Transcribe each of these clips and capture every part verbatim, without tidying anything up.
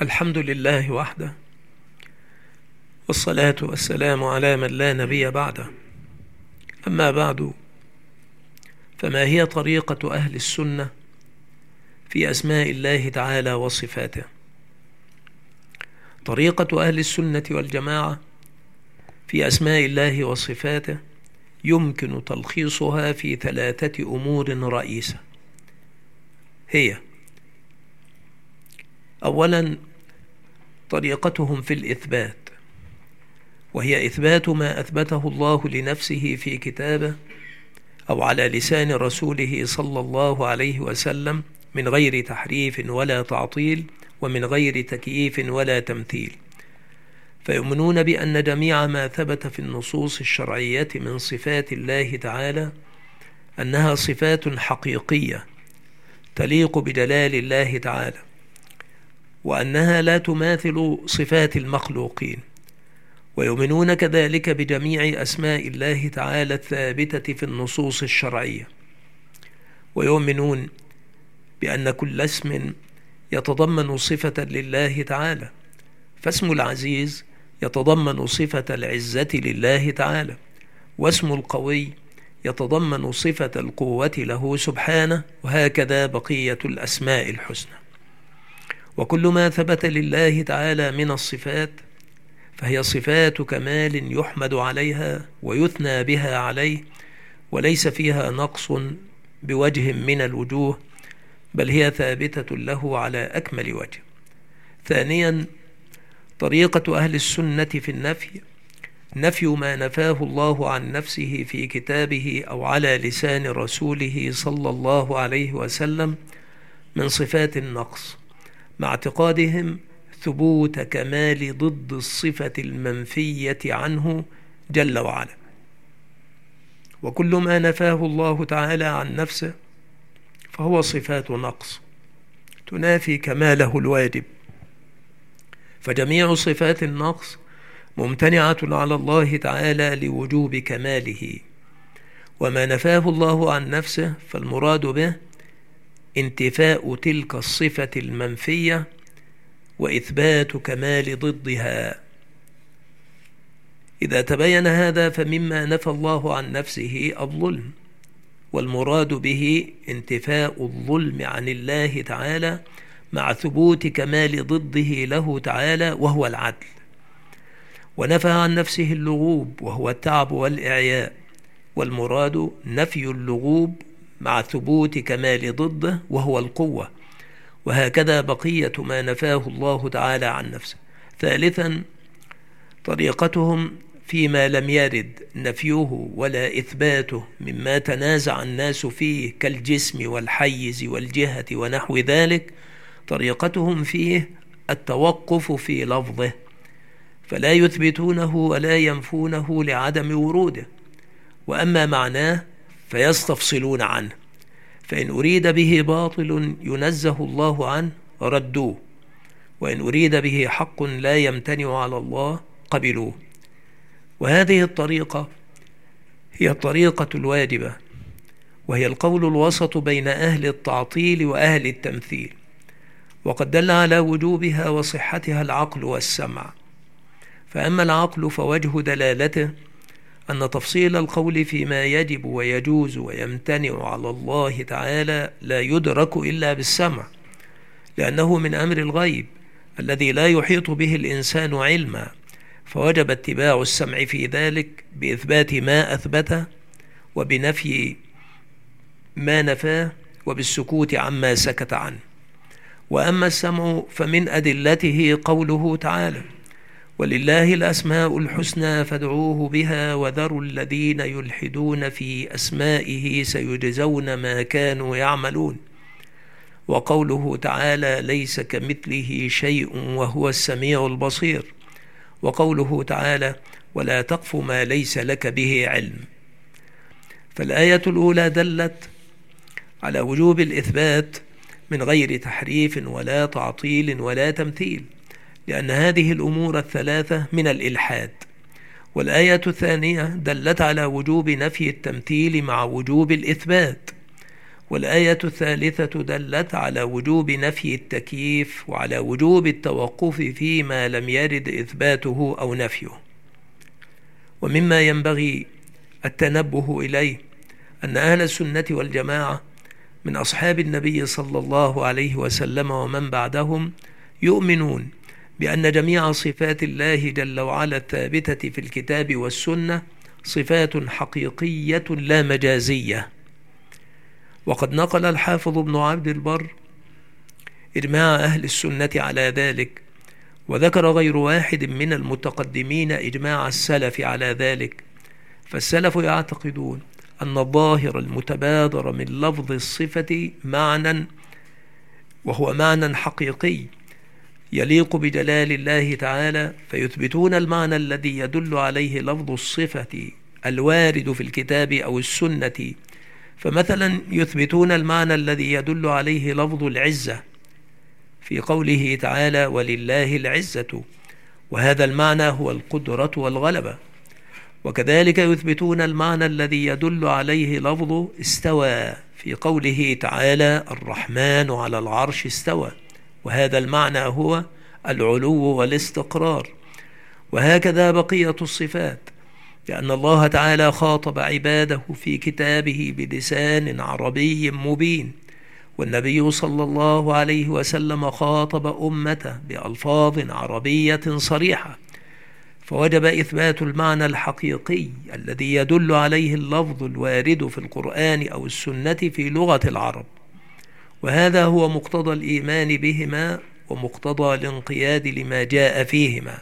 الحمد لله وحده، والصلاة والسلام على من لا نبي بعده. أما بعد، فما هي طريقة أهل السنة في أسماء الله تعالى وصفاته؟ طريقة أهل السنة والجماعة في أسماء الله وصفاته يمكن تلخيصها في ثلاثة أمور رئيسة. هي: أولا، طريقتهم في الإثبات، وهي إثبات ما أثبته الله لنفسه في كتابه أو على لسان رسوله صلى الله عليه وسلم من غير تحريف ولا تعطيل، ومن غير تكييف ولا تمثيل. فيؤمنون بأن جميع ما ثبت في النصوص الشرعية من صفات الله تعالى أنها صفات حقيقية تليق بجلال الله تعالى، وأنها لا تماثل صفات المخلوقين. ويؤمنون كذلك بجميع أسماء الله تعالى الثابتة في النصوص الشرعية، ويؤمنون بأن كل اسم يتضمن صفة لله تعالى، فاسم العزيز يتضمن صفة العزة لله تعالى، واسم القوي يتضمن صفة القوة له سبحانه، وهكذا بقية الأسماء الحسنى. وكل ما ثبت لله تعالى من الصفات فهي صفات كمال يحمد عليها ويثنى بها عليه، وليس فيها نقص بوجه من الوجوه، بل هي ثابتة له على أكمل وجه. ثانيا، طريقة أهل السنة في النفي نفي ما نفاه الله عن نفسه في كتابه أو على لسان رسوله صلى الله عليه وسلم من صفات النقص، مع اعتقادهم ثبوت كمال ضد الصفة المنفية عنه جل وعلا. وكل ما نفاه الله تعالى عن نفسه فهو صفات نقص تنافي كماله الواجب، فجميع صفات النقص ممتنعة على الله تعالى لوجوب كماله. وما نفاه الله عن نفسه فالمراد به انتفاء تلك الصفة المنفية وإثبات كمال ضدها. إذا تبين هذا فمما نفى الله عن نفسه الظلم، والمراد به انتفاء الظلم عن الله تعالى مع ثبوت كمال ضده له تعالى وهو العدل. ونفى عن نفسه اللغوب وهو التعب والإعياء، والمراد نفي اللغوب مع ثبوت كمال ضده وهو القوة، وهكذا بقية ما نفاه الله تعالى عن نفسه. ثالثا، طريقتهم فيما لم يرد نفيه ولا إثباته مما تنازع الناس فيه كالجسم والحيز والجهة ونحو ذلك، طريقتهم فيه التوقف في لفظه، فلا يثبتونه ولا ينفونه لعدم وروده، وأما معناه فيستفصلون عنه، فإن أريد به باطل ينزه الله عنه ردوه، وإن أريد به حق لا يمتنع على الله قبلوه. وهذه الطريقة هي الطريقة الواجبة، وهي القول الوسط بين أهل التعطيل وأهل التمثيل، وقد دل على وجوبها وصحتها العقل والسمع. فأما العقل فوجه دلالته أن تفصيل القول فيما يجب ويجوز ويمتنع على الله تعالى لا يدرك إلا بالسمع، لأنه من أمر الغيب الذي لا يحيط به الإنسان علما، فوجب اتباع السمع في ذلك بإثبات ما أثبته وبنفي ما نفاه وبالسكوت عما سكت عنه. وأما السمع فمن أدلته قوله تعالى: ولله الأسماء الحسنى فادعوه بها وذروا الذين يلحدون في أسمائه سيجزون ما كانوا يعملون. وقوله تعالى: ليس كمثله شيء وهو السميع البصير. وقوله تعالى: ولا تقف ما ليس لك به علم. فالآية الأولى دلت على وجوب الإثبات من غير تحريف ولا تعطيل ولا تمثيل، لأن هذه الأمور الثلاثة من الإلحاد. والآية الثانية دلت على وجوب نفي التمثيل مع وجوب الإثبات، والآية الثالثة دلت على وجوب نفي التكييف وعلى وجوب التوقف فيما لم يرد إثباته أو نفيه. ومما ينبغي التنبه إليه أن أهل السنة والجماعة من أصحاب النبي صلى الله عليه وسلم ومن بعدهم يؤمنون بأن جميع صفات الله جل وعلا الثابتة في الكتاب والسنة صفات حقيقية لا مجازية. وقد نقل الحافظ ابن عبد البر إجماع أهل السنة على ذلك، وذكر غير واحد من المتقدمين إجماع السلف على ذلك. فالسلف يعتقدون أن الظاهر المتبادر من لفظ الصفة معنى، وهو معنى حقيقي يليق بجلال الله تعالى، فيثبتون المعنى الذي يدل عليه لفظ الصفة الوارد في الكتاب أو السنة. فمثلا يثبتون المعنى الذي يدل عليه لفظ العزة في قوله تعالى ولله العزة، وهذا المعنى هو القدرة والغلبة. وكذلك يثبتون المعنى الذي يدل عليه لفظ استوى في قوله تعالى الرحمن على العرش استوى، وهذا المعنى هو العلو والاستقرار. وهكذا بقية الصفات، لأن الله تعالى خاطب عباده في كتابه بلسان عربي مبين، والنبي صلى الله عليه وسلم خاطب أمته بألفاظ عربية صريحة، فوجب إثبات المعنى الحقيقي الذي يدل عليه اللفظ الوارد في القرآن أو السنة في لغة العرب. وهذا هو مقتضى الإيمان بهما ومقتضى الانقياد لما جاء فيهما.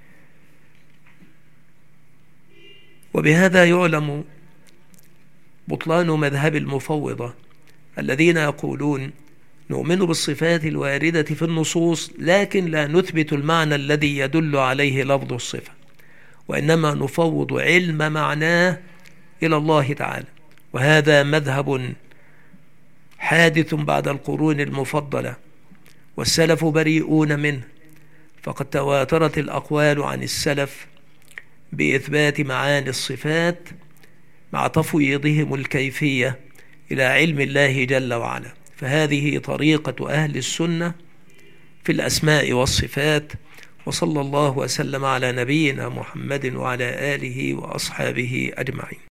وبهذا يعلم بطلان مذهب المفوضة الذين يقولون نؤمن بالصفات الواردة في النصوص لكن لا نثبت المعنى الذي يدل عليه لفظ الصفة، وإنما نفوض علم معناه إلى الله تعالى. وهذا مذهب حادث بعد القرون المفضلة، والسلف بريئون منه، فقد تواترت الأقوال عن السلف بإثبات معاني الصفات مع تفويضهم الكيفية إلى علم الله جل وعلا. فهذه طريقة أهل السنة في الأسماء والصفات. وصلى الله وسلم على نبينا محمد وعلى آله وأصحابه أجمعين.